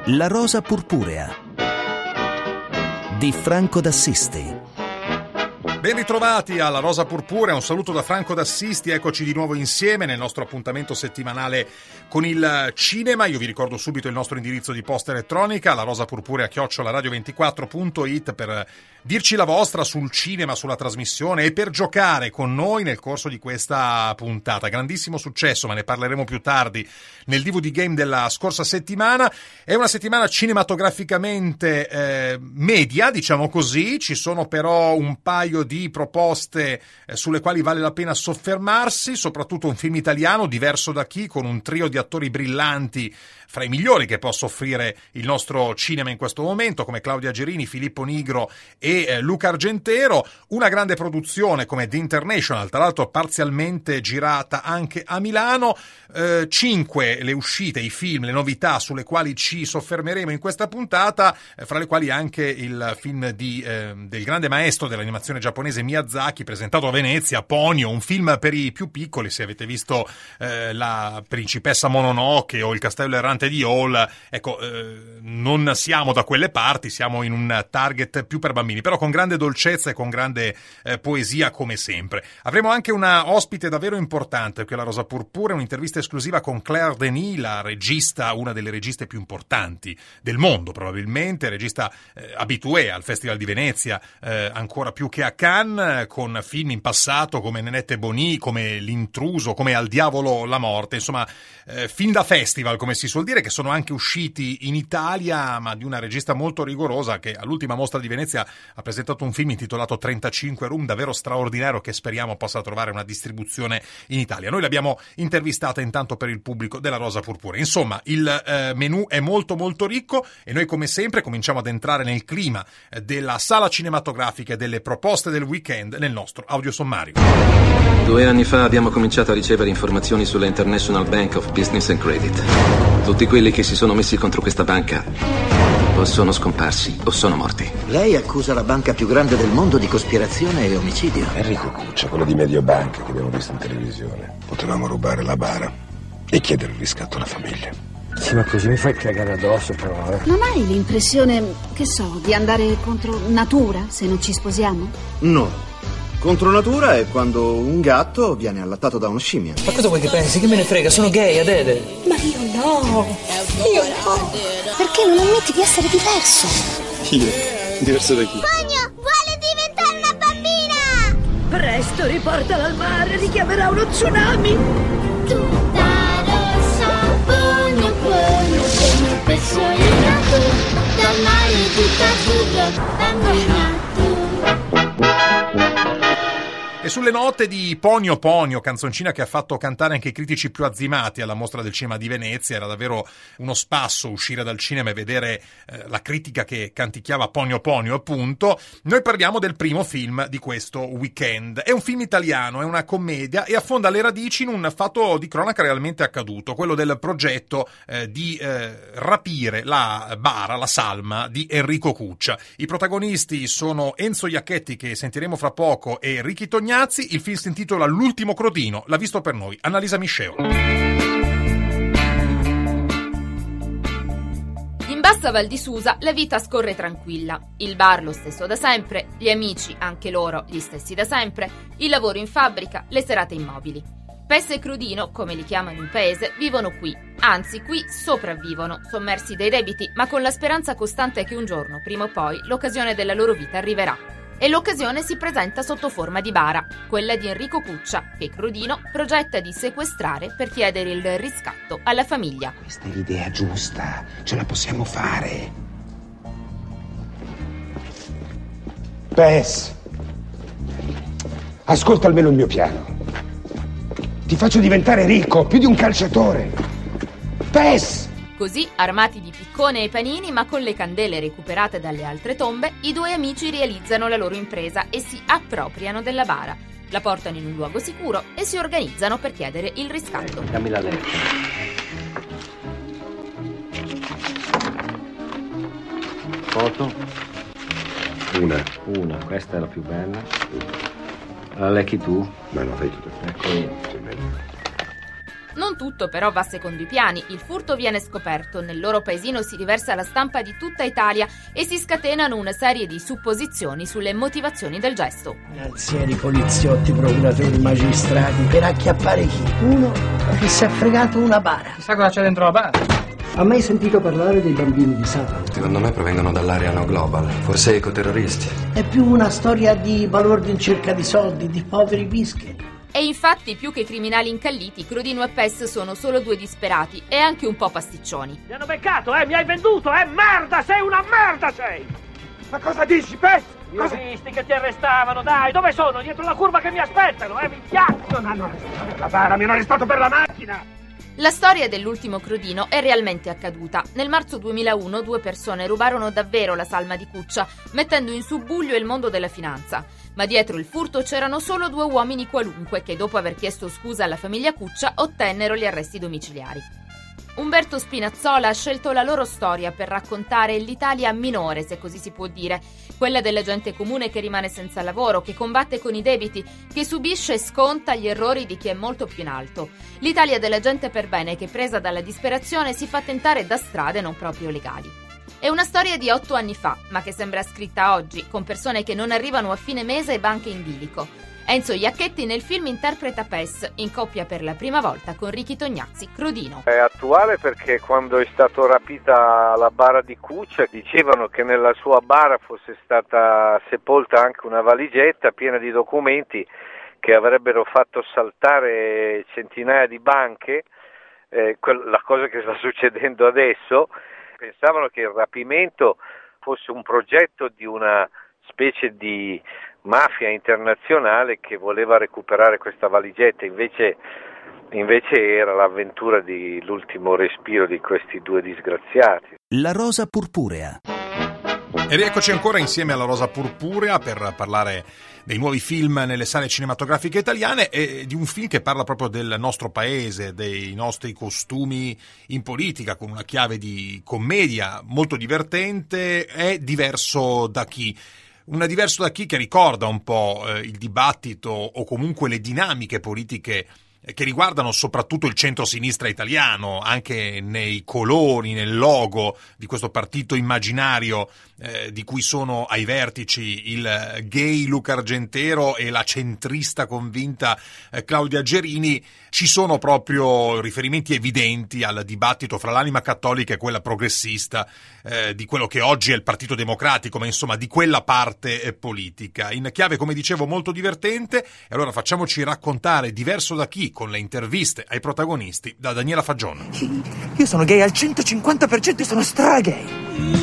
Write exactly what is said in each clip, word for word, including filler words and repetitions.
La rosa purpurea di Franco d'Assisti. Ben ritrovati alla Rosa Purpurea, un saluto da Franco d'Assisti, eccoci di nuovo insieme nel nostro appuntamento settimanale con il cinema. Io vi ricordo subito il nostro indirizzo di posta elettronica, la rosapurpurea chiocciola radio ventiquattro punto it, per dirci la vostra sul cinema, sulla trasmissione e per giocare con noi nel corso di questa puntata. Grandissimo successo, ma ne parleremo più tardi, nel D V D Game della scorsa settimana. È una settimana cinematograficamente eh, media, diciamo così, ci sono però un paio di di proposte eh, sulle quali vale la pena soffermarsi, soprattutto un film italiano diverso da chi, con un trio di attori brillanti fra i migliori che possa offrire il nostro cinema in questo momento, come Claudia Gerini, Filippo Nigro e eh, Luca Argentero. Una grande produzione come The International, tra l'altro parzialmente girata anche a Milano. Eh, cinque le uscite, i film, le novità sulle quali ci soffermeremo in questa puntata, eh, fra le quali anche il film di, eh, del grande maestro dell'animazione giapponese Miyazaki, presentato a Venezia, Ponyo, un film per i più piccoli. Se avete visto eh, La principessa Mononoke o Il castello errante di Hall, ecco, eh, non siamo da quelle parti, siamo in un target più per bambini, però con grande dolcezza e con grande eh, poesia come sempre. Avremo anche una ospite davvero importante qui alla Rosa Purpurea, un'intervista esclusiva con Claire Denis, la regista, una delle registe più importanti del mondo probabilmente, regista eh, habitué al Festival di Venezia, eh, ancora più che a Cannes, con film in passato come Nenette Boni, come L'intruso, come Al diavolo la morte, insomma eh, film da festival come si suol dire, che sono anche usciti in Italia, ma di una regista molto rigorosa che all'ultima mostra di Venezia ha presentato un film intitolato trentacinque Room, davvero straordinario, che speriamo possa trovare una distribuzione in Italia. Noi l'abbiamo intervistata intanto per il pubblico della Rosa Purpurea. Insomma, il eh, menù è molto molto ricco e noi come sempre cominciamo ad entrare nel clima eh, della sala cinematografica e delle proposte del weekend nel nostro audiosommario. Due anni fa abbiamo cominciato a ricevere informazioni sulla International Bank of Business and Credit. Tutti quelli che si sono messi contro questa banca o sono scomparsi o sono morti. Lei accusa la banca più grande del mondo di cospirazione e omicidio. Enrico Cuccia, quello di Mediobanca che abbiamo visto in televisione. Potevamo rubare la bara e chiedere il riscatto alla famiglia. Sì, ma così mi fai cagare addosso, però, eh. Non hai l'impressione, che so, di andare contro natura se non ci sposiamo? No. Contro natura è quando un gatto viene allattato da uno scimmia. Ma cosa vuoi che pensi? Che me ne frega? Sono gay, Adele. Ma io no. Io no. Perché non ammetti di essere diverso? Io? Diverso da chi? Ponyo vuole diventare una bambina! Presto, riportala al mare, richiamerà uno tsunami. Tutta rossa, Ponyo, Ponyo, come un pesce nato, dal mare tutta azzurro, bambinato. E sulle note di Ponyo Ponyo, canzoncina che ha fatto cantare anche i critici più azzimati alla mostra del cinema di Venezia, era davvero uno spasso uscire dal cinema e vedere eh, la critica che canticchiava Ponyo Ponyo, appunto. Noi parliamo del primo film di questo weekend. È un film italiano, è una commedia e affonda le radici in un fatto di cronaca realmente accaduto, quello del progetto eh, di eh, rapire la bara, la salma di Enrico Cuccia. I protagonisti sono Enzo Iacchetti, che sentiremo fra poco, e Ricky Tognazzi. Il film si intitola L'ultimo crodino, l'ha visto per noi Annalisa Misceo. In bassa Val di Susa la vita scorre tranquilla, il bar lo stesso da sempre, gli amici, anche loro, gli stessi da sempre, il lavoro in fabbrica, le serate immobili. Pes e Crodino, come li chiamano in paese, vivono qui, anzi qui sopravvivono, sommersi dai debiti, ma con la speranza costante che un giorno, prima o poi, l'occasione della loro vita arriverà. E l'occasione si presenta sotto forma di bara, quella di Enrico Cuccia, che Crodino progetta di sequestrare per chiedere il riscatto alla famiglia. Questa è l'idea giusta, ce la possiamo fare. Pes, ascolta almeno il mio piano. Ti faccio diventare ricco, più di un calciatore. Pes! Così, armati di piccone e panini, ma con le candele recuperate dalle altre tombe, i due amici realizzano la loro impresa e si appropriano della bara. La portano in un luogo sicuro e si organizzano per chiedere il riscatto. Dammi la lettera. Foto? Una. Una, questa è la più bella. La lecchi tu? Ma no, fai tutto. Ecco io. Non tutto però va secondo i piani. Il furto viene scoperto, nel loro paesino si riversa la stampa di tutta Italia e si scatenano una serie di supposizioni sulle motivazioni del gesto. Finanzieri, poliziotti, procuratori, magistrati, per acchiappare chi? Uno che si è fregato una bara. Chissà cosa c'è dentro la bara. Ha mai sentito parlare dei bambini di Satana? Secondo me provengono dall'area No Global, forse ecoterroristi. È più una storia di balordi in cerca di soldi, di poveri bische. E infatti, più che criminali incalliti, Crodino e Pes sono solo due disperati e anche un po' pasticcioni. Mi hanno beccato, eh? Mi hai venduto, eh? Merda, sei una merda, sei! Ma cosa dici, Pes? Io ho visti che ti arrestavano, dai, dove sono? Dietro la curva che mi aspettano, eh? Mi piace! Non hanno arrestato per la bara, mi hanno arrestato per la macchina! La storia dell'ultimo Crodino è realmente accaduta. Nel marzo duemilauno due persone rubarono davvero la salma di Cuccia, mettendo in subbuglio il mondo della finanza. Ma dietro il furto c'erano solo due uomini qualunque che, dopo aver chiesto scusa alla famiglia Cuccia, ottennero gli arresti domiciliari. Umberto Spinazzola ha scelto la loro storia per raccontare l'Italia minore, se così si può dire, quella della gente comune che rimane senza lavoro, che combatte con i debiti, che subisce e sconta gli errori di chi è molto più in alto. L'Italia della gente per bene che, presa dalla disperazione, si fa tentare da strade non proprio legali. È una storia di otto anni fa, ma che sembra scritta oggi, con persone che non arrivano a fine mese e banche in bilico. Enzo Iacchetti nel film interpreta Pes, in coppia per la prima volta con Ricky Tognazzi, Crodino. È attuale perché quando è stata rapita la bara di Cuccia dicevano che nella sua bara fosse stata sepolta anche una valigetta piena di documenti che avrebbero fatto saltare centinaia di banche, eh, la cosa che sta succedendo adesso. Pensavano che il rapimento fosse un progetto di una specie di mafia internazionale che voleva recuperare questa valigetta, invece, invece era l'avventura dell'ultimo respiro di questi due disgraziati. La rosa purpurea. E rieccoci ancora insieme alla Rosa Purpurea per parlare dei nuovi film nelle sale cinematografiche italiane e di un film che parla proprio del nostro paese, dei nostri costumi in politica, con una chiave di commedia molto divertente. È Diverso da chi? Una Diverso da chi che ricorda un po' eh, il dibattito o comunque le dinamiche politiche che riguardano soprattutto il centro-sinistra italiano, anche nei colori, nel logo di questo partito immaginario eh, di cui sono ai vertici il gay Luca Argentero e la centrista convinta eh, Claudia Gerini. Ci sono proprio riferimenti evidenti al dibattito fra l'anima cattolica e quella progressista eh, di quello che oggi è il Partito Democratico, ma insomma di quella parte eh, politica, in chiave, come dicevo, molto divertente. E allora facciamoci raccontare Diverso da chi, con le interviste ai protagonisti, da Daniela Fagione. Io sono gay al centocinquanta per cento e sono stra gay.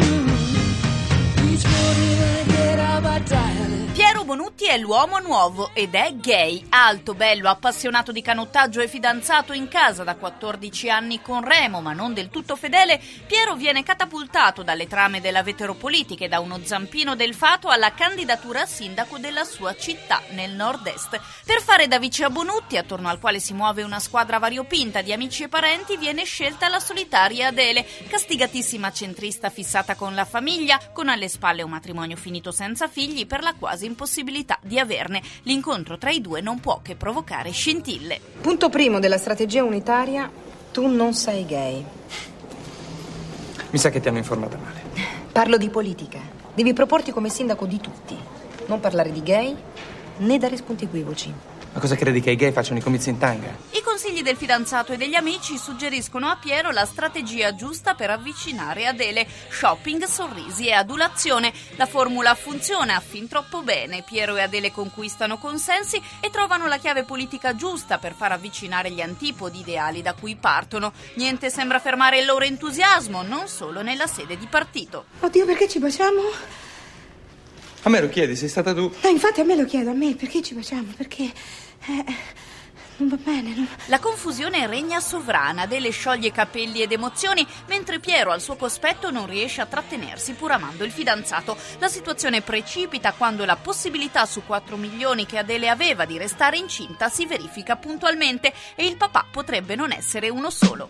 Piero Bonutti è l'uomo nuovo ed è gay, alto, bello, appassionato di canottaggio e fidanzato in casa da quattordici anni con Remo, ma non del tutto fedele. Piero viene catapultato dalle trame della veteropolitica e da uno zampino del fato alla candidatura a sindaco della sua città nel nord-est. Per fare da vice a Bonutti, attorno al quale si muove una squadra variopinta di amici e parenti, viene scelta la solitaria Adele, castigatissima centrista fissata con la famiglia, con alle spalle un matrimonio finito senza figli per la quasi impossibilità di averne. L'incontro tra i due non può che provocare scintille. Punto primo della strategia unitaria: tu non sei gay. Mi sa che ti hanno informata male. Parlo di politica. Devi proporti come sindaco di tutti. Non parlare di gay né dare spunti equivoci. Ma cosa credi che i gay facciano i comizi in tanga? I consigli del fidanzato e degli amici suggeriscono a Piero la strategia giusta per avvicinare Adele: shopping, sorrisi e adulazione. La formula funziona fin troppo bene. Piero e Adele conquistano consensi e trovano la chiave politica giusta per far avvicinare gli antipodi ideali da cui partono. Niente sembra fermare il loro entusiasmo, non solo nella sede di partito. Oddio, perché ci baciamo? A me lo chiedi, sei stata tu? No, infatti a me lo chiedo, a me, perché ci baciamo? Perché eh, non va bene, non... La confusione regna sovrana, Adele scioglie capelli ed emozioni, mentre Piero al suo cospetto non riesce a trattenersi pur amando il fidanzato. La situazione precipita quando la possibilità su quattro milioni che Adele aveva di restare incinta si verifica puntualmente e il papà potrebbe non essere uno solo.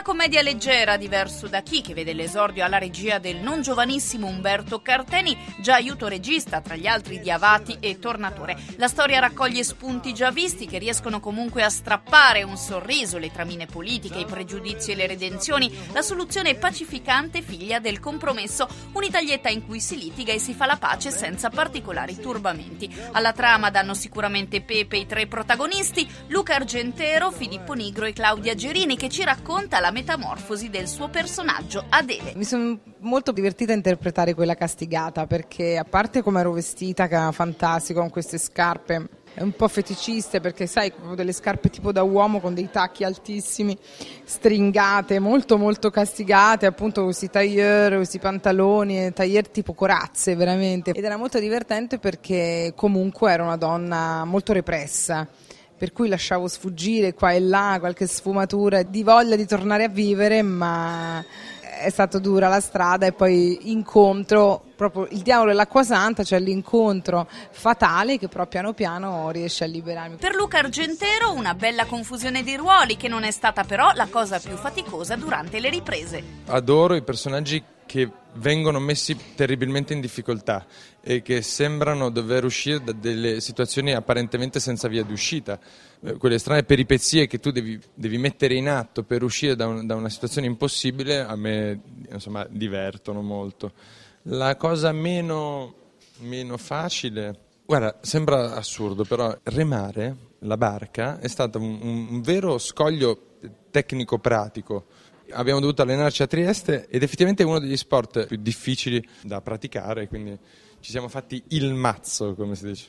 commedia leggera di Verso da chi, che vede l'esordio alla regia del non giovanissimo Umberto Carteni, già aiuto regista tra gli altri di Avati e Tornatore. La storia raccoglie spunti già visti che riescono comunque a strappare un sorriso, le tramine politiche, i pregiudizi e le redenzioni, la soluzione pacificante figlia del compromesso, un'italietta in cui si litiga e si fa la pace senza particolari turbamenti. Alla trama danno sicuramente pepe i tre protagonisti, Luca Argentero, Filippo Nigro e Claudia Gerini, che ci racconta la metamorfosi del suo personaggio Adele. Mi sono molto divertita a interpretare quella castigata, perché a parte come ero vestita, che era fantastico, con queste scarpe un po' feticiste, perché sai, delle scarpe tipo da uomo con dei tacchi altissimi, stringate, molto molto castigate, appunto questi tailleur, questi pantaloni, tailleur tipo corazze veramente, ed era molto divertente perché comunque era una donna molto repressa, per cui lasciavo sfuggire qua e là qualche sfumatura di voglia di tornare a vivere, ma è stata dura la strada e poi incontro proprio il diavolo e l'acqua santa, cioè l'incontro fatale che però piano piano riesce a liberarmi. Per Luca Argentero una bella confusione di ruoli, che non è stata però la cosa più faticosa durante le riprese. Adoro i personaggi che vengono messi terribilmente in difficoltà e che sembrano dover uscire da delle situazioni apparentemente senza via d'uscita, eh, quelle strane peripezie che tu devi, devi mettere in atto per uscire da, un, da una situazione impossibile, a me insomma divertono molto. La cosa meno, meno facile, guarda, sembra assurdo, però remare la barca è stato un, un, un vero scoglio tecnico-pratico. Abbiamo dovuto allenarci a Trieste ed effettivamente è uno degli sport più difficili da praticare, quindi ci siamo fatti il mazzo, come si dice.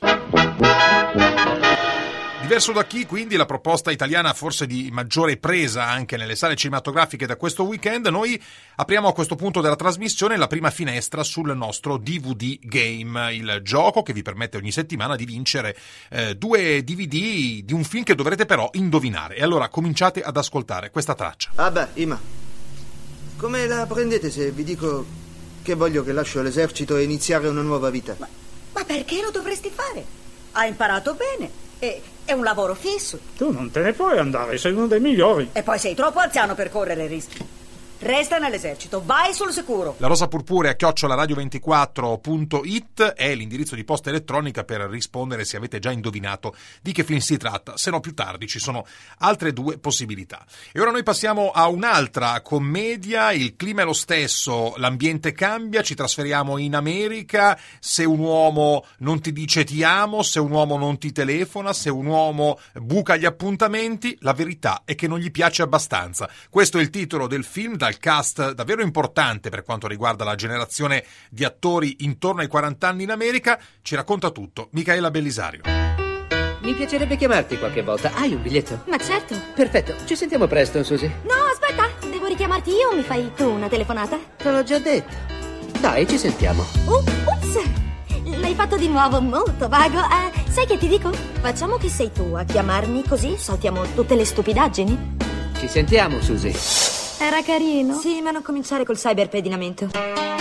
Diverso da chi, quindi, la proposta italiana forse di maggiore presa anche nelle sale cinematografiche da questo weekend. Noi apriamo a questo punto della trasmissione la prima finestra sul nostro D V D Game, il gioco che vi permette ogni settimana di vincere eh, due D V D di un film che dovrete però indovinare. E allora cominciate ad ascoltare questa traccia. Ah beh, Ima, come la prendete se vi dico che voglio che lascio l'esercito e iniziare una nuova vita? Ma, ma perché lo dovresti fare? Hai imparato bene. E è un lavoro fisso. Tu non te ne puoi andare, sei uno dei migliori. E poi sei troppo anziano per correre rischi. Resta nell'esercito, vai sul sicuro. La rosa purpurea chiocciola radio ventiquattro punto it è l'indirizzo di posta elettronica per rispondere se avete già indovinato di che film si tratta, se no più tardi ci sono altre due possibilità. E ora noi passiamo a un'altra commedia, il clima è lo stesso, l'ambiente cambia, ci trasferiamo in America, se un uomo non ti dice ti amo, se un uomo non ti telefona, se un uomo buca gli appuntamenti, la verità è che non gli piace abbastanza. Questo è il titolo del film, dal cast davvero importante per quanto riguarda la generazione di attori intorno ai quaranta anni in America. Ci racconta tutto Micaela Bellisario. Mi piacerebbe chiamarti qualche volta. Hai un biglietto? Ma certo. Perfetto, ci sentiamo presto, Susie. No, aspetta, devo richiamarti io o mi fai tu una telefonata? Te l'ho già detto. Dai, ci sentiamo. Uh, ups, l'hai fatto di nuovo molto vago. Uh, sai che ti dico? Facciamo che sei tu a chiamarmi, così saltiamo tutte le stupidaggini. Ci sentiamo, Susie. Era carino. Sì, ma non cominciare col cyberpedinamento.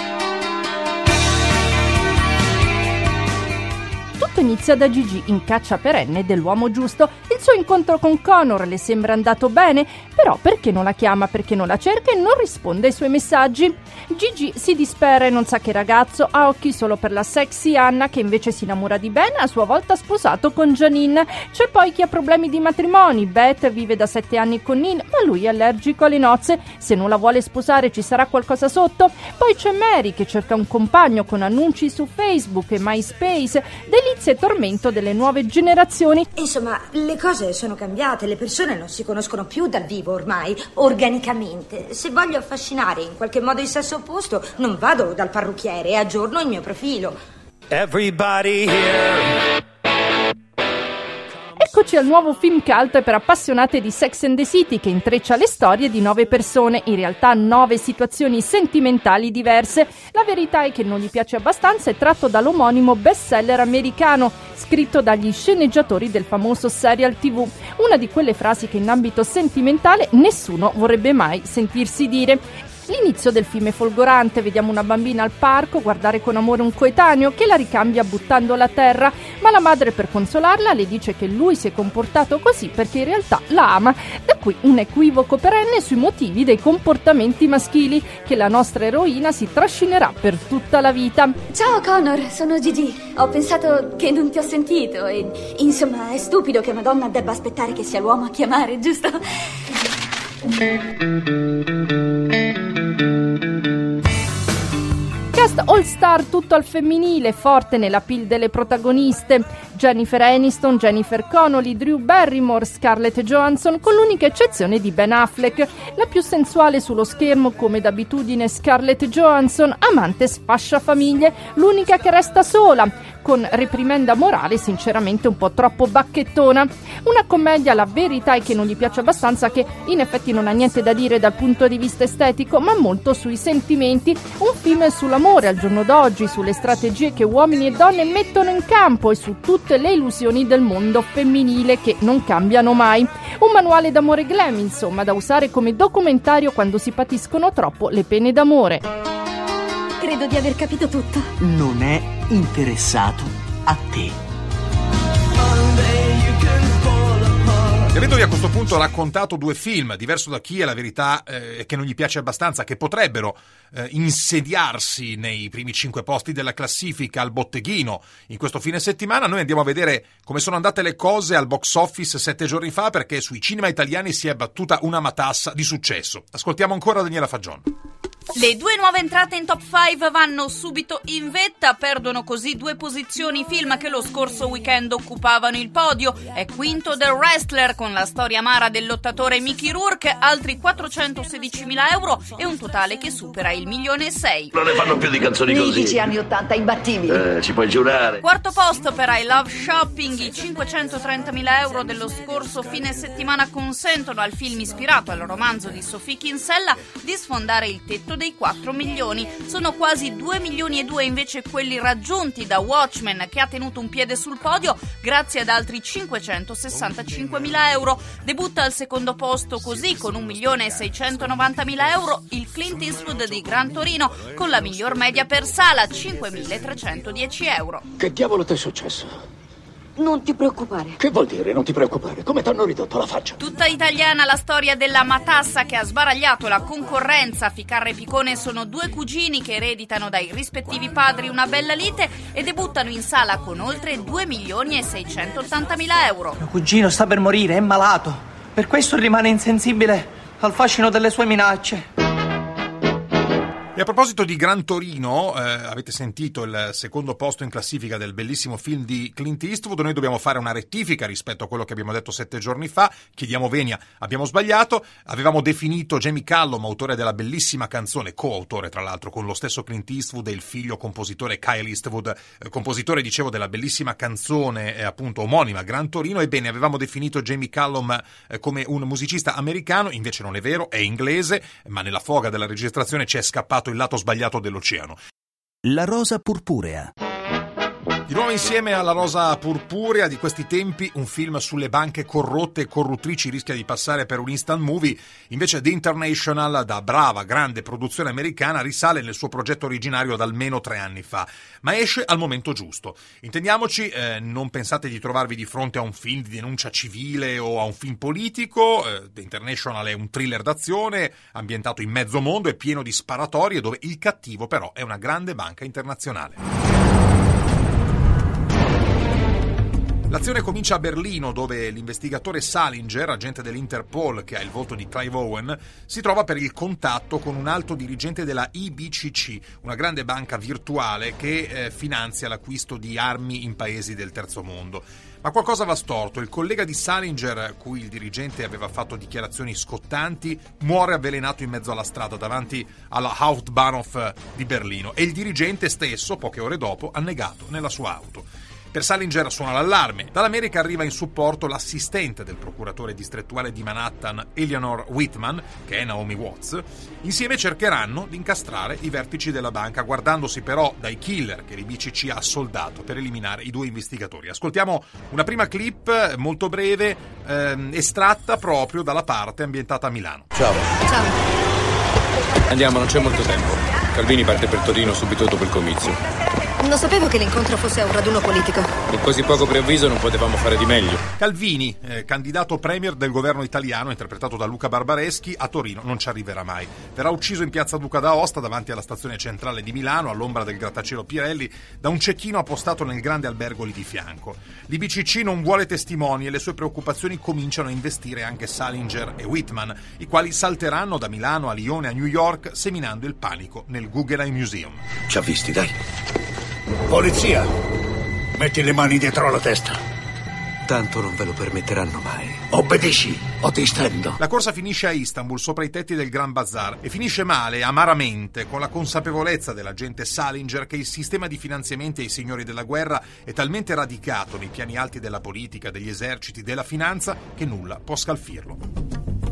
Tutto inizia da Gigi in caccia perenne dell'uomo giusto. Il suo incontro con Connor le sembra andato bene, però perché non la chiama, perché non la cerca e non risponde ai suoi messaggi? Gigi si dispera e non sa che ragazzo, ha occhi solo per la sexy Anna, che invece si innamora di Ben, a sua volta sposato con Janine. C'è poi chi ha problemi di matrimoni. Beth vive da sette anni con Neil, ma lui è allergico alle nozze. Se non la vuole sposare ci sarà qualcosa sotto? Poi c'è Mary che cerca un compagno con annunci su Facebook e MySpace, delizia e tormento delle nuove generazioni. Insomma, le cose sono cambiate, le persone non si conoscono più dal vivo ormai, organicamente. Se voglio affascinare in qualche modo il sesso opposto, non vado dal parrucchiere e aggiorno il mio profilo. Everybody here. Eccoci al nuovo film cult per appassionate di Sex and the City, che intreccia le storie di nove persone, in realtà nove situazioni sentimentali diverse. La verità è che non gli piace abbastanza, è tratto dall'omonimo bestseller americano, scritto dagli sceneggiatori del famoso serial tivù. Una di quelle frasi che in ambito sentimentale nessuno vorrebbe mai sentirsi dire. L'inizio del film è folgorante, vediamo una bambina al parco guardare con amore un coetaneo che la ricambia buttandola a terra, ma la madre, per consolarla, le dice che lui si è comportato così perché in realtà la ama. Da qui un equivoco perenne sui motivi dei comportamenti maschili che la nostra eroina si trascinerà per tutta la vita. Ciao Connor, sono Gigi. Ho pensato che non ti ho sentito e insomma è stupido che una donna debba aspettare che sia l'uomo a chiamare, giusto? Cast all star tutto al femminile, forte nell'appeal delle protagoniste: Jennifer Aniston, Jennifer Connelly, Drew Barrymore, Scarlett Johansson, con l'unica eccezione di Ben Affleck. La più sensuale sullo schermo, come d'abitudine, Scarlett Johansson, amante sfasciafamiglie, l'unica che resta sola, con reprimenda morale sinceramente un po' troppo bacchettona. Una commedia, la verità è che non gli piace abbastanza, che in effetti non ha niente da dire dal punto di vista estetico, ma molto sui sentimenti. Un film sull'amore al giorno d'oggi, sulle strategie che uomini e donne mettono in campo e su tutte le illusioni del mondo femminile che non cambiano mai. Un manuale d'amore glam, insomma, da usare come documentario quando si patiscono troppo le pene d'amore. Credo di aver capito tutto. Non è interessato a te. E avendovi a questo punto raccontato due film, diverso da chi è la verità eh, che non gli piace abbastanza, che potrebbero eh, insediarsi nei primi cinque posti della classifica al botteghino in questo fine settimana, noi andiamo a vedere come sono andate le cose al box office sette giorni fa, perché sui cinema italiani si è battuta una matassa di successo. Ascoltiamo ancora Daniela Fagion. Le due nuove entrate in top cinque vanno subito in vetta, perdono così due posizioni film che lo scorso weekend occupavano il podio. È quinto The Wrestler, con la storia amara del lottatore Mickey Rourke, altri quattrocentosedicimila euro e un totale che supera il milione e sei. Non ne fanno più di canzoni così. Mitici anni ottanta, imbattibili. Eh, ci puoi giurare. Quarto posto per I Love Shopping, i cinquecentotrentamila euro dello scorso fine settimana consentono al film ispirato al romanzo di Sophie Kinsella di sfondare il tetto dei quattro milioni. Sono quasi due milioni e due invece quelli raggiunti da Watchmen, che ha tenuto un piede sul podio grazie ad altri cinquecentosessantacinquemila euro. Debutta al secondo posto così con un milione e seicentonovantamila euro il Clint Eastwood di Gran Torino, con la miglior media per sala, cinquemilatrecentodieci euro. Che diavolo ti è successo? Non ti preoccupare. Che vuol dire non ti preoccupare? Come t'hanno ridotto la faccia? Tutta italiana la storia della matassa che ha sbaragliato la concorrenza. Ficarra e Picone sono due cugini che ereditano dai rispettivi padri una bella lite e debuttano in sala con oltre due milioni e seicentottantamila euro. Mio cugino sta per morire, è malato. Per questo rimane insensibile al fascino delle sue minacce. E a proposito di Gran Torino, eh, avete sentito il secondo posto in classifica del bellissimo film di Clint Eastwood. Noi dobbiamo fare una rettifica rispetto a quello che abbiamo detto sette giorni fa. Chiediamo venia, abbiamo sbagliato. Avevamo definito Jamie Cullum autore della bellissima canzone, coautore tra l'altro con lo stesso Clint Eastwood e il figlio compositore Kyle Eastwood, eh, compositore, dicevo, della bellissima canzone eh, appunto omonima Gran Torino. Ebbene, avevamo definito Jamie Cullum eh, come un musicista americano, invece non è vero, è inglese, ma nella foga della registrazione ci è scappato il lato sbagliato dell'oceano. La rosa purpurea. Di nuovo insieme alla rosa purpurea di questi tempi, un film sulle banche corrotte e corruttrici rischia di passare per un instant movie. Invece The International, da brava, grande produzione americana, risale nel suo progetto originario da almeno tre anni fa, ma esce al momento giusto. Intendiamoci, eh, non pensate di trovarvi di fronte a un film di denuncia civile o a un film politico. eh, The International è un thriller d'azione ambientato in mezzo mondo e pieno di sparatorie, dove il cattivo però è una grande banca internazionale. L'azione comincia a Berlino, dove l'investigatore Salinger, agente dell'Interpol che ha il volto di Clive Owen, si trova per il contatto con un alto dirigente della I B C C, una grande banca virtuale che eh, finanzia l'acquisto di armi in paesi del terzo mondo. Ma qualcosa va storto. Il collega di Salinger, cui il dirigente aveva fatto dichiarazioni scottanti, muore avvelenato in mezzo alla strada davanti alla Hauptbahnhof di Berlino e il dirigente stesso, poche ore dopo, annegato nella sua auto. Per Salinger suona l'allarme. Dall'America arriva in supporto l'assistente del procuratore distrettuale di Manhattan, Eleanor Whitman, che è Naomi Watts. Insieme cercheranno di incastrare i vertici della banca, guardandosi però dai killer che l'I B C C ha soldato per eliminare i due investigatori. Ascoltiamo una prima clip molto breve, ehm, estratta proprio dalla parte ambientata a Milano. Ciao. Ciao. Andiamo, non c'è molto tempo. Calvini parte per Torino subito dopo il comizio. Non sapevo che l'incontro fosse a un raduno politico. Con così poco preavviso non potevamo fare di meglio. Calvini, eh, candidato premier del governo italiano, interpretato da Luca Barbareschi, a Torino non ci arriverà mai. Verrà ucciso in piazza Duca d'Aosta, davanti alla stazione centrale di Milano, all'ombra del grattacielo Pirelli, da un cecchino appostato nel grande albergo lì di fianco. L'I B C C non vuole testimoni e le sue preoccupazioni cominciano a investire anche Salinger e Whitman, i quali salteranno da Milano a Lione a New York, seminando il panico nel Guggenheim Museum. Ci ha visti, dai. Polizia, metti le mani dietro la testa. Tanto non ve lo permetteranno mai. Obbedisci o ti stendo. La corsa finisce a Istanbul, sopra i tetti del Gran Bazar, e finisce male, amaramente, con la consapevolezza dell'agente Salinger che il sistema di finanziamenti ai signori della guerra è talmente radicato nei piani alti della politica, degli eserciti, della finanza, che nulla può scalfirlo.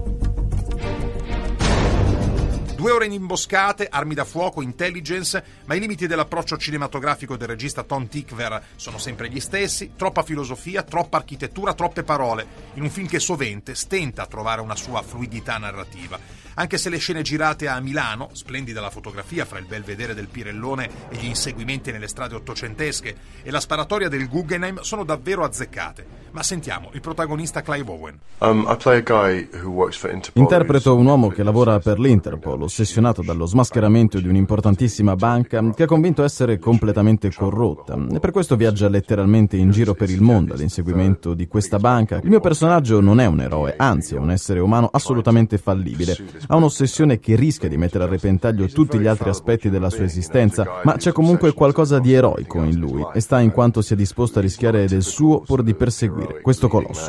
Due ore in imboscate, armi da fuoco, intelligence, ma i limiti dell'approccio cinematografico del regista Tom Tykwer sono sempre gli stessi: troppa filosofia, troppa architettura, troppe parole, in un film che sovente stenta a trovare una sua fluidità narrativa. Anche se le scene girate a Milano, splendida la fotografia fra il belvedere del Pirellone e gli inseguimenti nelle strade ottocentesche e la sparatoria del Guggenheim, sono davvero azzeccate. Ma sentiamo il protagonista Clive Owen. Um, I play a guy who works for Interpol. Interpreto un uomo che lavora per l'Interpol, ossessionato dallo smascheramento di un'importantissima banca che ha convinto essere completamente corrotta, e per questo viaggia letteralmente in giro per il mondo all'inseguimento di questa banca. Il mio personaggio non è un eroe, anzi è un essere umano assolutamente fallibile. Ha un'ossessione che rischia di mettere a repentaglio tutti gli altri aspetti della sua esistenza, ma c'è comunque qualcosa di eroico in lui, e sta in quanto sia disposto a rischiare del suo pur di perseguire questo colosso.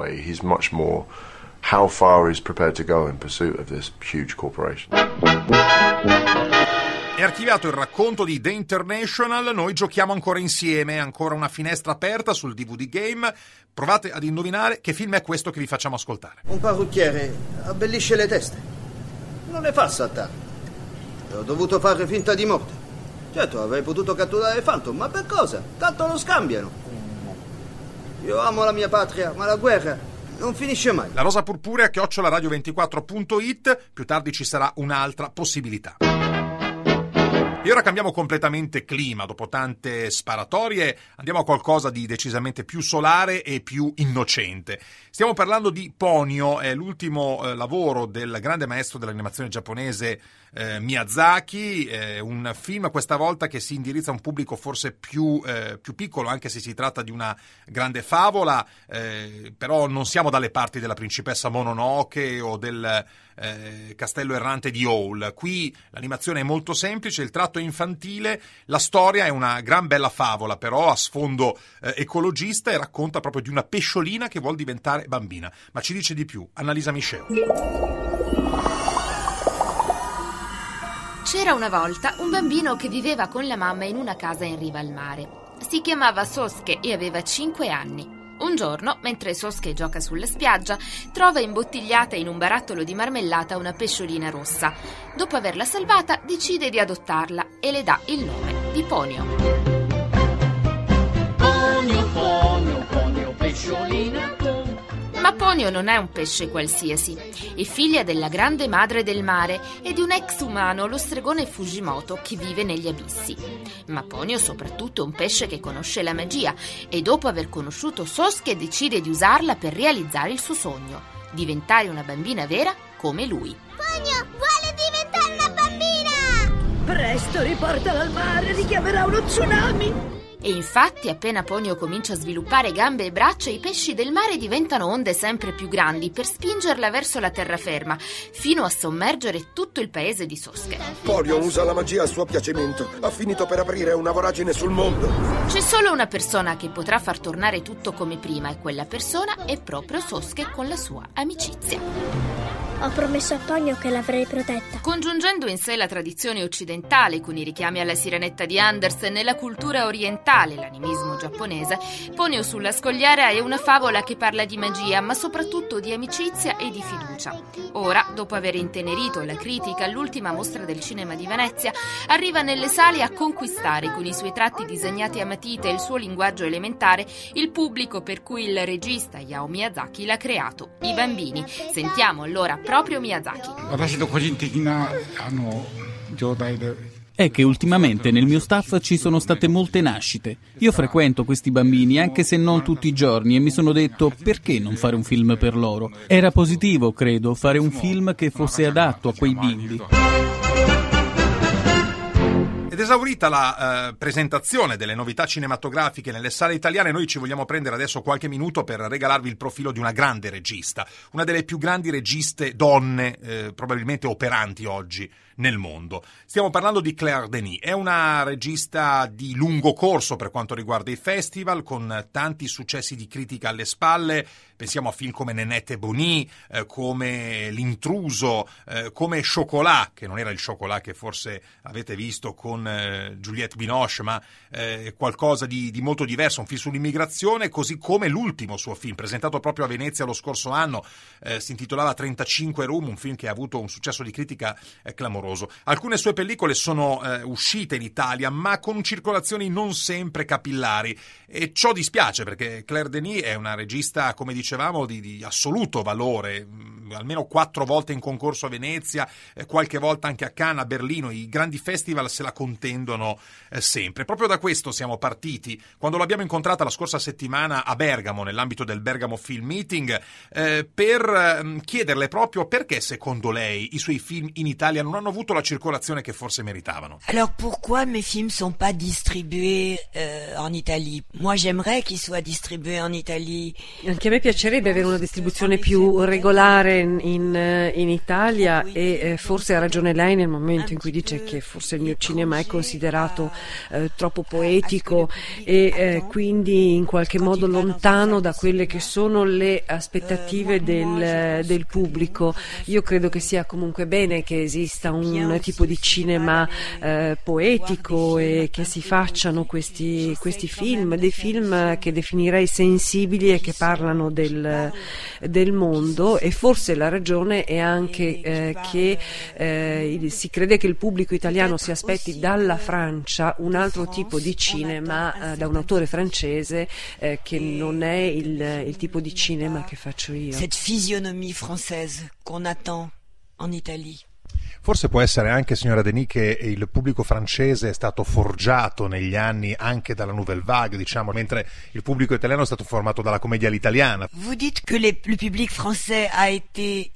How far is prepared to go in pursuit of this huge corporation. È archiviato il racconto di The International, noi giochiamo ancora insieme, ancora una finestra aperta sul D V D Game. Provate ad indovinare che film è questo che vi facciamo ascoltare. Un parrucchiere abbellisce le teste. Non le fa saltare. Ho dovuto fare finta di morte. Certo, avrei potuto catturare Phantom, ma per cosa? Tanto lo scambiano. Io amo la mia patria, ma la guerra non finisce mai. La rosa purpurea chiocciola radio ventiquattro punto it, più tardi ci sarà un'altra possibilità. E ora cambiamo completamente clima, dopo tante sparatorie andiamo a qualcosa di decisamente più solare e più innocente. Stiamo parlando di Ponyo, è l'ultimo eh, lavoro del grande maestro dell'animazione giapponese eh, Miyazaki, eh, un film questa volta che si indirizza a un pubblico forse più, eh, più piccolo, anche se si tratta di una grande favola, eh, però non siamo dalle parti della principessa Mononoke o del eh, castello errante di Howl. Qui l'animazione è molto semplice, il tratto è infantile, la storia è una gran bella favola però a sfondo eh, ecologista, e racconta proprio di una pesciolina che vuol diventare bambina. Ma ci dice di più Annalisa Michel. C'era una volta un bambino che viveva con la mamma in una casa in riva al mare. Si chiamava Sosuke e aveva cinque anni. Un giorno, mentre Sosuke gioca sulla spiaggia, trova imbottigliata in un barattolo di marmellata una pesciolina rossa. Dopo averla salvata, decide di adottarla e le dà il nome di Ponyo. Ponyo, Ponyo, Ponyo, pesciolina. Ma Ponyo non è un pesce qualsiasi, è figlia della grande madre del mare e di un ex umano, lo stregone Fujimoto, che vive negli abissi. Ma Ponyo soprattutto è un pesce che conosce la magia e dopo aver conosciuto Sosuke decide di usarla per realizzare il suo sogno, diventare una bambina vera come lui. Ponyo vuole diventare una bambina! Presto, riportala al mare, richiamerà uno tsunami! E infatti, appena Ponyo comincia a sviluppare gambe e braccia, i pesci del mare diventano onde sempre più grandi per spingerla verso la terraferma, fino a sommergere tutto il paese di Sosuke. Ponyo usa la magia a suo piacimento. Ha finito per aprire una voragine sul mondo. C'è solo una persona che potrà far tornare tutto come prima, e quella persona è proprio Sosuke con la sua amicizia. Ho promesso a Ponyo che l'avrei protetta. Congiungendo in sé la tradizione occidentale con i richiami alla sirenetta di Andersen e la cultura orientale, l'animismo giapponese, Ponyo sulla scogliera è una favola che parla di magia, ma soprattutto di amicizia e di fiducia. Ora, dopo aver intenerito la critica all'ultima mostra del cinema di Venezia, arriva nelle sale a conquistare, con i suoi tratti disegnati a matita e il suo linguaggio elementare, il pubblico per cui il regista Hayao Miyazaki l'ha creato, i bambini. Sentiamo allora proprio Miyazaki. È che ultimamente nel mio staff ci sono state molte nascite. Io frequento questi bambini, anche se non tutti i giorni, e mi sono detto: perché non fare un film per loro? Era positivo, credo, fare un film che fosse adatto a quei bimbi. Ed esaurita la eh, presentazione delle novità cinematografiche nelle sale italiane, noi ci vogliamo prendere adesso qualche minuto per regalarvi il profilo di una grande regista, una delle più grandi registe donne eh, probabilmente operanti oggi nel mondo. Stiamo parlando di Claire Denis. È una regista di lungo corso per quanto riguarda i festival, con tanti successi di critica alle spalle. Pensiamo a film come Nénette et Bonnie, eh, come L'intruso, eh, come Chocolat, che non era il Chocolat che forse avete visto con eh, Juliette Binoche, ma eh, qualcosa di, di molto diverso, un film sull'immigrazione, così come l'ultimo suo film, presentato proprio a Venezia lo scorso anno, eh, si intitolava trentacinque Room, un film che ha avuto un successo di critica eh, clamoroso. Alcune sue pellicole sono eh, uscite in Italia, ma con circolazioni non sempre capillari, e ciò dispiace perché Claire Denis è una regista, come dicevamo, di, di assoluto valore, mh, almeno quattro volte in concorso a Venezia, eh, qualche volta anche a Cannes, a Berlino. I grandi festival se la contendono eh, sempre. Proprio da questo siamo partiti quando l'abbiamo incontrata la scorsa settimana a Bergamo, nell'ambito del Bergamo Film Meeting, eh, per eh, chiederle proprio perché secondo lei i suoi film in Italia non hanno avuto la circolazione che forse meritavano. Alors pourquoi mes films sont pas distribués euh, en Italie? Moi j'aimerais qu'ils soient distribués en Italie. Anche a me piacerebbe avere una distribuzione più regolare in, in, in Italia, e eh, forse ha ragione lei nel momento in cui dice che forse il mio cinema è considerato eh, troppo poetico e eh, quindi in qualche modo lontano da quelle che sono le aspettative del, del pubblico. Io credo che sia comunque bene che esista un un tipo di cinema eh, poetico e che si facciano questi, questi film, dei film che definirei sensibili e che parlano del, del mondo, e forse la ragione è anche eh, che eh, si crede che il pubblico italiano si aspetti dalla Francia un altro tipo di cinema eh, da un autore francese eh, che non è il, il tipo di cinema che faccio io. Cette physionomie française qu'on attend en Italie. Forse può essere anche, signora Denis, che il pubblico francese è stato forgiato negli anni anche dalla Nouvelle Vague, diciamo, mentre il pubblico italiano è stato formato dalla commedia all'italiana. Vous dites que les, le public français a été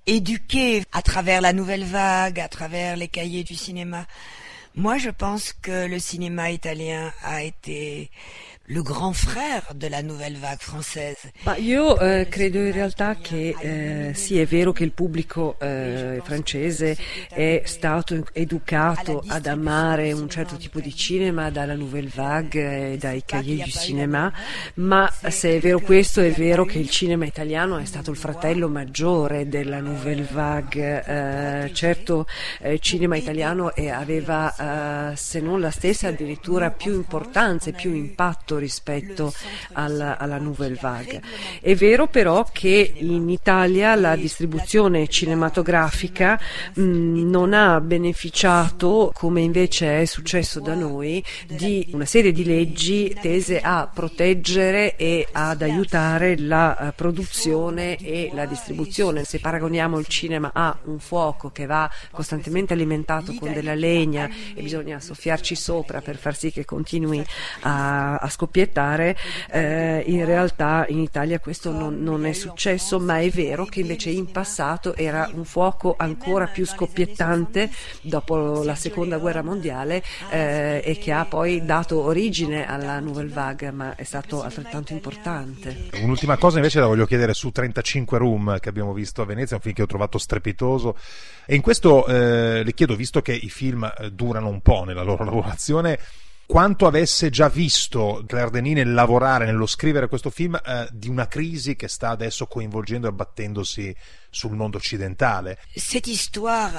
éduqué à travers la Nouvelle Vague, à travers les cahiers du cinéma. Moi, je pense que le cinéma italien a été le grand frère de la Nouvelle Vague française. Ma io eh, credo in realtà che eh, sì, è vero che il pubblico eh, francese è stato educato ad amare un certo tipo di cinema dalla Nouvelle Vague e dai cahiers du cinéma, ma se è vero questo, è vero che il cinema italiano è stato il fratello maggiore della Nouvelle Vague. Eh, certo, il cinema italiano eh, aveva eh, se non la stessa, addirittura più importanza e più impatto rispetto alla, alla Nouvelle Vague. È vero però che in Italia la distribuzione cinematografica mh, non ha beneficiato, come invece è successo da noi, di una serie di leggi tese a proteggere e ad aiutare la uh, produzione e la distribuzione. Se paragoniamo il cinema a un fuoco che va costantemente alimentato con della legna e bisogna soffiarci sopra per far sì che continui a, a scoppiettare, eh, in realtà in Italia questo non, non è successo, ma è vero che invece in passato era un fuoco ancora più scoppiettante dopo la seconda guerra mondiale eh, e che ha poi dato origine alla Nouvelle Vague, ma è stato altrettanto importante. Un'ultima cosa invece la voglio chiedere su trentacinque Room che abbiamo visto a Venezia, un film che ho trovato strepitoso, e in questo eh, le chiedo, visto che i film eh, durano un po' nella loro lavorazione, quanto avesse già visto Claire Denis nel lavorare, nello scrivere questo film, eh, di una crisi che sta adesso coinvolgendo e abbattendosi sul mondo occidentale. Cette histoire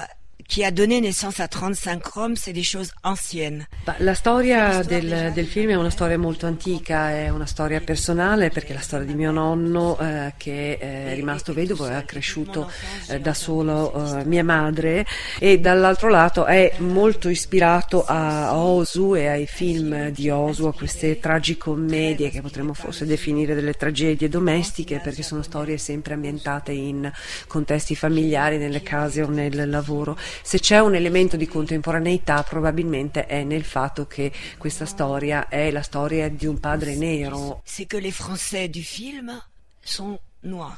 qui a donné naissance à trentacinque Roms, c'est des choses anciennes. La storia del, del film è una storia molto antica, è una storia personale perché è la storia di mio nonno eh, che è rimasto vedovo e ha cresciuto eh, da solo eh, mia madre, e dall'altro lato è molto ispirato a Ozu e ai film di Ozu, a queste tragicommedie che potremmo forse definire delle tragedie domestiche, perché sono storie sempre ambientate in contesti familiari, nelle case o nel lavoro. Se c'è un elemento di contemporaneità probabilmente è nel fatto che questa storia è la storia di un padre nero. C'est que les Français du film sont noirs.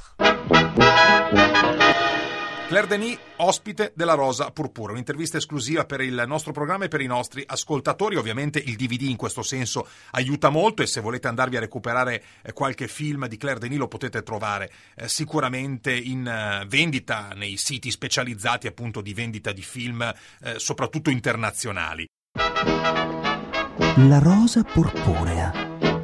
Claire Denis, ospite della Rosa Purpura, un'intervista esclusiva per il nostro programma e per i nostri ascoltatori. Ovviamente il D V D in questo senso aiuta molto, e se volete andarvi a recuperare eh, qualche film di Claire Denis lo potete trovare eh, sicuramente in eh, vendita nei siti specializzati appunto di vendita di film, eh, soprattutto internazionali. La Rosa Purpurea.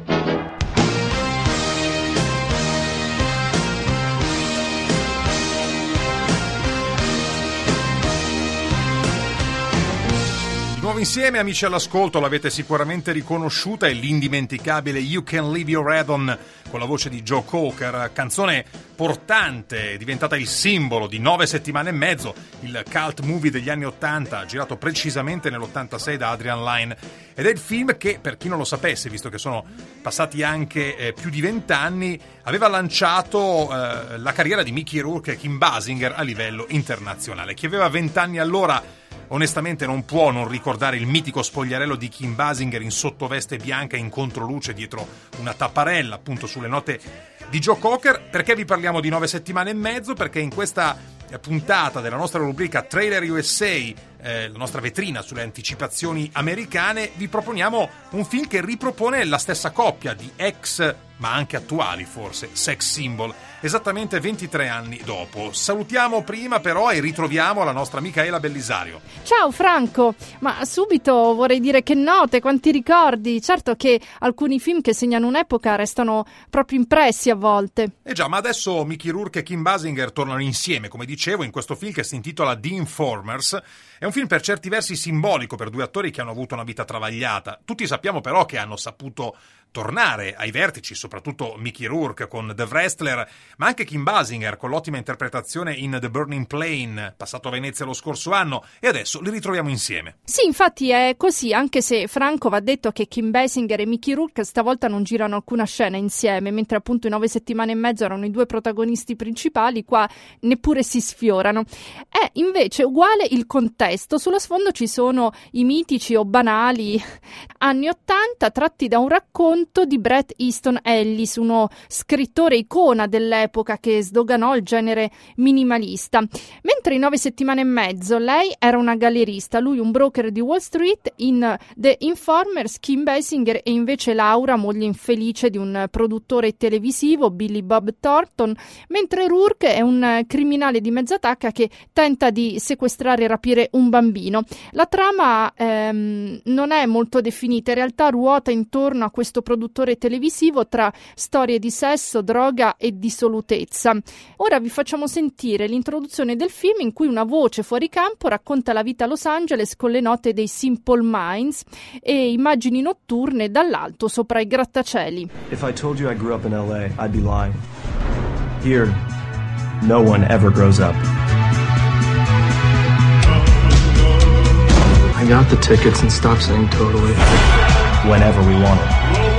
Nuovo insieme, amici all'ascolto, l'avete sicuramente riconosciuta, è l'indimenticabile You Can Leave Your Head On con la voce di Joe Cocker, canzone portante, diventata il simbolo di Nove settimane e mezzo, il cult movie degli anni ottanta, girato precisamente nell'ottantasei da Adrian Lyne, ed è il film che, per chi non lo sapesse, visto che sono passati anche eh, più di vent'anni, aveva lanciato eh, la carriera di Mickey Rourke e Kim Basinger a livello internazionale. Chi aveva vent'anni allora onestamente non può non ricordare il mitico spogliarello di Kim Basinger in sottoveste bianca in controluce dietro una tapparella, appunto sulle note di Joe Cocker. Perché vi parliamo di Nove settimane e mezzo? Perché in questa puntata della nostra rubrica Trailer U S A, eh, la nostra vetrina sulle anticipazioni americane, vi proponiamo un film che ripropone la stessa coppia di ex, ma anche attuali forse, sex symbol, esattamente ventitré anni dopo. Salutiamo prima però e ritroviamo la nostra Micaela Bellisario. Ciao Franco, ma subito vorrei dire che note, quanti ricordi. Certo che alcuni film che segnano un'epoca restano proprio impressi a volte. Eh già, ma adesso Mickey Rourke e Kim Basinger tornano insieme, come dicevo, in questo film che si intitola The Informers. È un film per certi versi simbolico per due attori che hanno avuto una vita travagliata. Tutti sappiamo però che hanno saputo tornare ai vertici, soprattutto Mickey Rourke con The Wrestler, ma anche Kim Basinger con l'ottima interpretazione in The Burning Plane, passato a Venezia lo scorso anno, e adesso li ritroviamo insieme. Sì, infatti è così, anche se Franco va detto che Kim Basinger e Mickey Rourke stavolta non girano alcuna scena insieme, mentre appunto in Nove settimane e mezzo erano i due protagonisti principali, qua neppure si sfiorano. È invece uguale il contesto, sullo sfondo ci sono i mitici o banali anni ottanta tratti da un racconto di Bret Easton Ellis, uno scrittore icona dell'epoca che sdoganò il genere minimalista. Mentre in Nove settimane e mezzo lei era una gallerista, lui un broker di Wall Street. In The Informers Kim Basinger è invece Laura, moglie infelice di un produttore televisivo, Billy Bob Thornton, mentre Rourke è un criminale di mezza tacca che tenta di sequestrare e rapire un bambino. La trama ehm, non è molto definita, in realtà ruota intorno a questo produttore televisivo tra storie di sesso, droga e dissolutezza. Ora vi facciamo sentire l'introduzione del film in cui una voce fuori campo racconta la vita a Los Angeles con le note dei Simple Minds e immagini notturne dall'alto sopra i grattacieli. If I told you I grew up in L A, I'd be lying. Here, no one ever grows up. I got the tickets and stopped saying totally whenever we want it.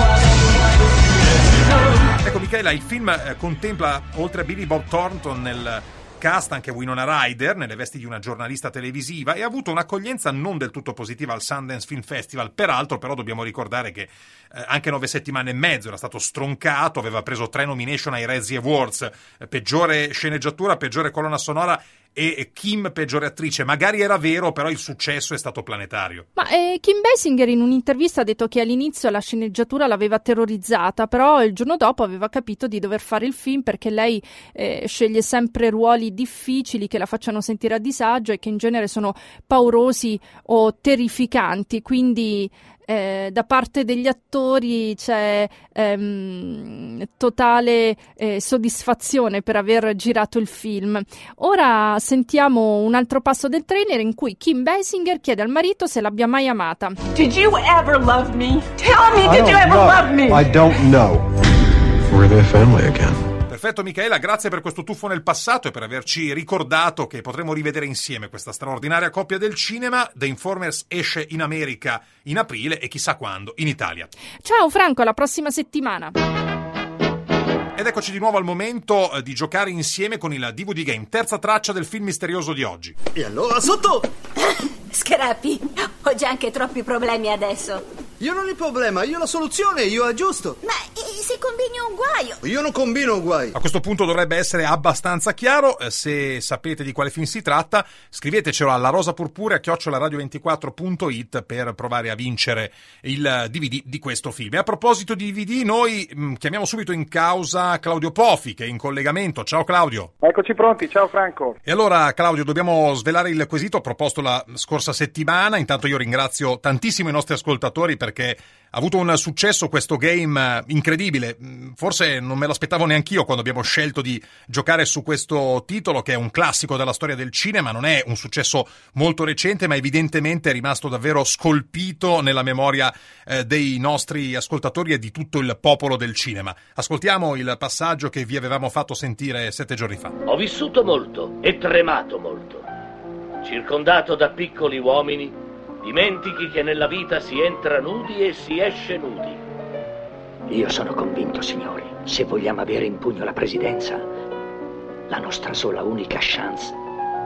Ecco Michaela, il film eh, contempla, oltre a Billy Bob Thornton nel cast, anche Winona Ryder nelle vesti di una giornalista televisiva, e ha avuto un'accoglienza non del tutto positiva al Sundance Film Festival. Peraltro però dobbiamo ricordare che eh, anche Nove settimane e mezzo era stato stroncato, aveva preso tre nomination ai Razzie Awards, eh, peggiore sceneggiatura, peggiore colonna sonora e Kim peggiore attrice. Magari era vero, però il successo è stato planetario. Ma eh, Kim Basinger in un'intervista ha detto che all'inizio la sceneggiatura l'aveva terrorizzata, però il giorno dopo aveva capito di dover fare il film perché lei eh, sceglie sempre ruoli difficili che la facciano sentire a disagio e che in genere sono paurosi o terrificanti, quindi eh, da parte degli attori c'è ehm, totale eh, soddisfazione per aver girato il film. Ora sentiamo un altro passo del trailer in cui Kim Basinger chiede al marito se l'abbia mai amata. Did you ever love me? Tell me, did you ever know. love me? I don't know. We're their family again. Perfetto Michaela, grazie per questo tuffo nel passato e per averci ricordato che potremo rivedere insieme questa straordinaria coppia del cinema. The Informers esce in America in aprile e chissà quando in Italia. Ciao Franco, alla prossima settimana. Ed eccoci di nuovo al momento eh, di giocare insieme con il D V D Game, terza traccia del film misterioso di oggi. E allora sotto! Scrappi, ho già anche troppi problemi adesso. Io non ho il problema, io ho la soluzione, io aggiusto. Ma se combini un guaio? Io non combino un guaio. A questo punto dovrebbe essere abbastanza chiaro. Eh, se sapete di quale film si tratta, scrivetecelo alla rosapurpurea chiocciola radio ventiquattro punto it per provare a vincere il D V D di questo film. E a proposito di D V D, noi mh, chiamiamo subito in causa Claudio Pofi, che è in collegamento. Ciao Claudio. Eccoci pronti, ciao Franco. E allora Claudio, dobbiamo svelare il quesito proposto la scorsa settimana. Intanto io ringrazio tantissimo i nostri ascoltatori perché ha avuto un successo questo game incredibile. Forse non me l'aspettavo neanch'io quando abbiamo scelto di giocare su questo titolo, che è un classico della storia del cinema. Non è un successo molto recente, ma evidentemente è rimasto davvero scolpito nella memoria eh, dei nostri ascoltatori e di tutto il popolo del cinema. Ascoltiamo il passaggio che vi avevamo fatto sentire sette giorni fa. Ho vissuto molto e tremato molto. Circondato da piccoli uomini, dimentichi che nella vita si entra nudi e si esce nudi. Io sono convinto, signori, se vogliamo avere in pugno la presidenza, la nostra sola unica chance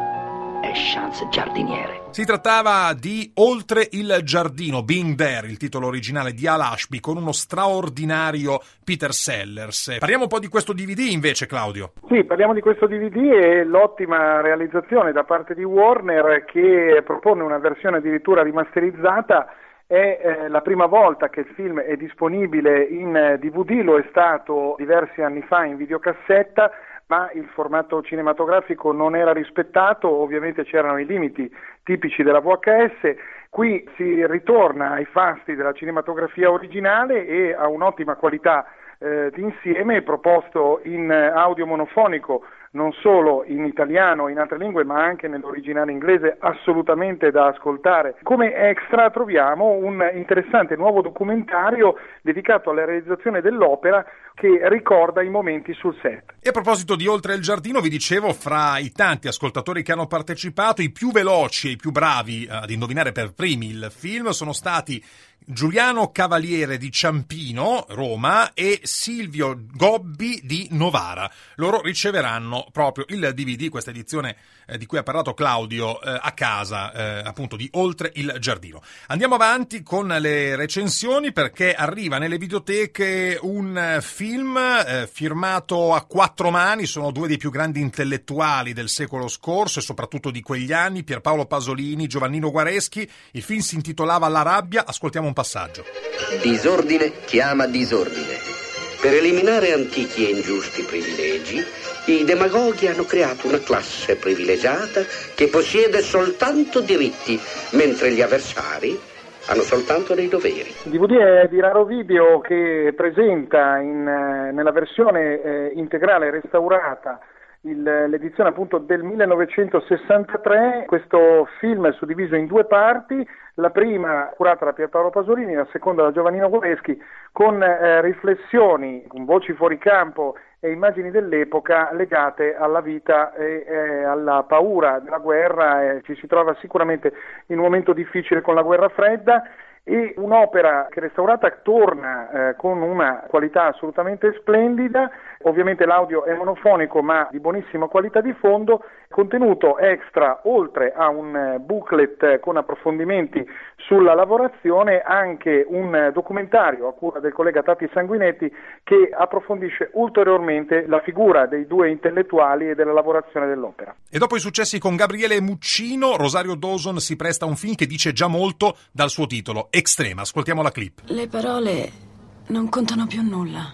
è chance giardiniere. Si trattava di Oltre il giardino, Being There, il titolo originale di Hal Ashby, con uno straordinario Peter Sellers. Parliamo un po' di questo D V D invece, Claudio. Sì, parliamo di questo D V D e l'ottima realizzazione da parte di Warner, che propone una versione addirittura rimasterizzata. È eh, la prima volta che il film è disponibile in eh, D V D, lo è stato diversi anni fa in videocassetta, ma il formato cinematografico non era rispettato, ovviamente c'erano i limiti tipici della V H S. Qui si ritorna ai fasti della cinematografia originale e a un'ottima qualità eh, d'insieme, proposto in audio monofonico, non solo in italiano, in altre lingue, ma anche nell'originale inglese, assolutamente da ascoltare. Come extra troviamo un interessante nuovo documentario dedicato alla realizzazione dell'opera, che ricorda i momenti sul set. E a proposito di Oltre il giardino, vi dicevo, fra i tanti ascoltatori che hanno partecipato, i più veloci e i più bravi ad indovinare per primi il film sono stati Giuliano Cavaliere di Ciampino, Roma, e Silvio Gobbi di Novara. Loro riceveranno proprio il D V D, questa edizione eh, di cui ha parlato Claudio, eh, a casa, eh, appunto, di Oltre il giardino. Andiamo avanti con le recensioni, perché arriva nelle videoteche un film eh, firmato a quattro mani. Sono due dei più grandi intellettuali del secolo scorso e soprattutto di quegli anni, Pierpaolo Pasolini, Giovannino Guareschi. Il film si intitolava La rabbia. Ascoltiamo un passaggio. Disordine chiama disordine. Per eliminare antichi e ingiusti privilegi, i demagoghi hanno creato una classe privilegiata che possiede soltanto diritti, mentre gli avversari hanno soltanto dei doveri. Il D V D è di Raro Video, che presenta in, nella versione eh, integrale restaurata il, l'edizione appunto del millenovecentosessantatré. Questo film è suddiviso in due parti. La prima curata da Pierpaolo Pasolini, la seconda da Giovannino Guareschi, con eh, riflessioni, con voci fuori campo e immagini dell'epoca legate alla vita e eh, alla paura della guerra. Eh, ci si trova sicuramente in un momento difficile con la guerra fredda, e un'opera che restaurata torna eh, con una qualità assolutamente splendida. Ovviamente l'audio è monofonico, ma di buonissima qualità di fondo. Contenuto extra, oltre a un booklet con approfondimenti sulla lavorazione, anche un documentario a cura del collega Tati Sanguinetti, che approfondisce ulteriormente la figura dei due intellettuali e della lavorazione dell'opera. E dopo i successi con Gabriele Muccino, Rosario Dawson si presta a un film che dice già molto dal suo titolo, Extrema. Ascoltiamo la clip. Le parole non contano più nulla.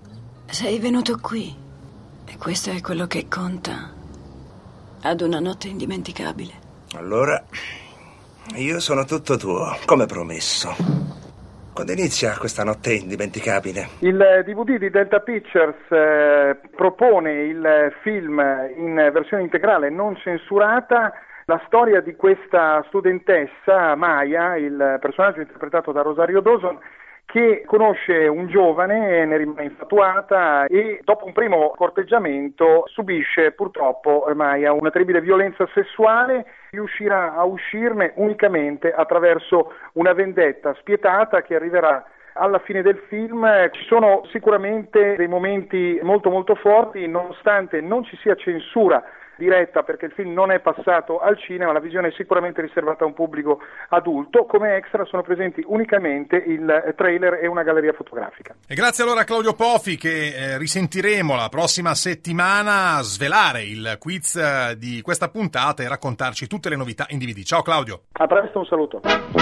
Sei venuto qui e questo è quello che conta. Ad una notte indimenticabile. Allora, io sono tutto tuo, come promesso. Quando inizia questa notte indimenticabile? Il D V D di Delta Pictures eh, propone il film in versione integrale non censurata, la storia di questa studentessa, Maya, il personaggio interpretato da Rosario Dawson, che conosce un giovane, ne rimane infatuata e dopo un primo corteggiamento subisce purtroppo Maya una terribile violenza sessuale, riuscirà a uscirne unicamente attraverso una vendetta spietata che arriverà alla fine del film. Ci sono sicuramente dei momenti molto molto forti, nonostante non ci sia censura diretta perché il film non è passato al cinema, la visione è sicuramente riservata a un pubblico adulto. Come extra sono presenti unicamente il trailer e una galleria fotografica. E grazie allora a Claudio Pofi, che eh, risentiremo la prossima settimana a svelare il quiz eh, di questa puntata e raccontarci tutte le novità in D V D. Ciao Claudio. A presto, un saluto.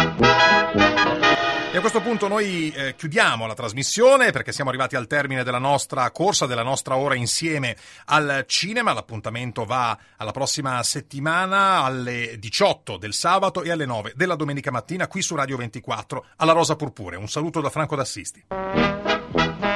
E a questo punto noi eh, chiudiamo la trasmissione perché siamo arrivati al termine della nostra corsa, della nostra ora insieme al cinema. L'appuntamento va alla prossima settimana alle diciotto del sabato e alle nove della domenica mattina qui su Radio ventiquattro alla Rosa Purpurea. Un saluto da Franco D'Assisti.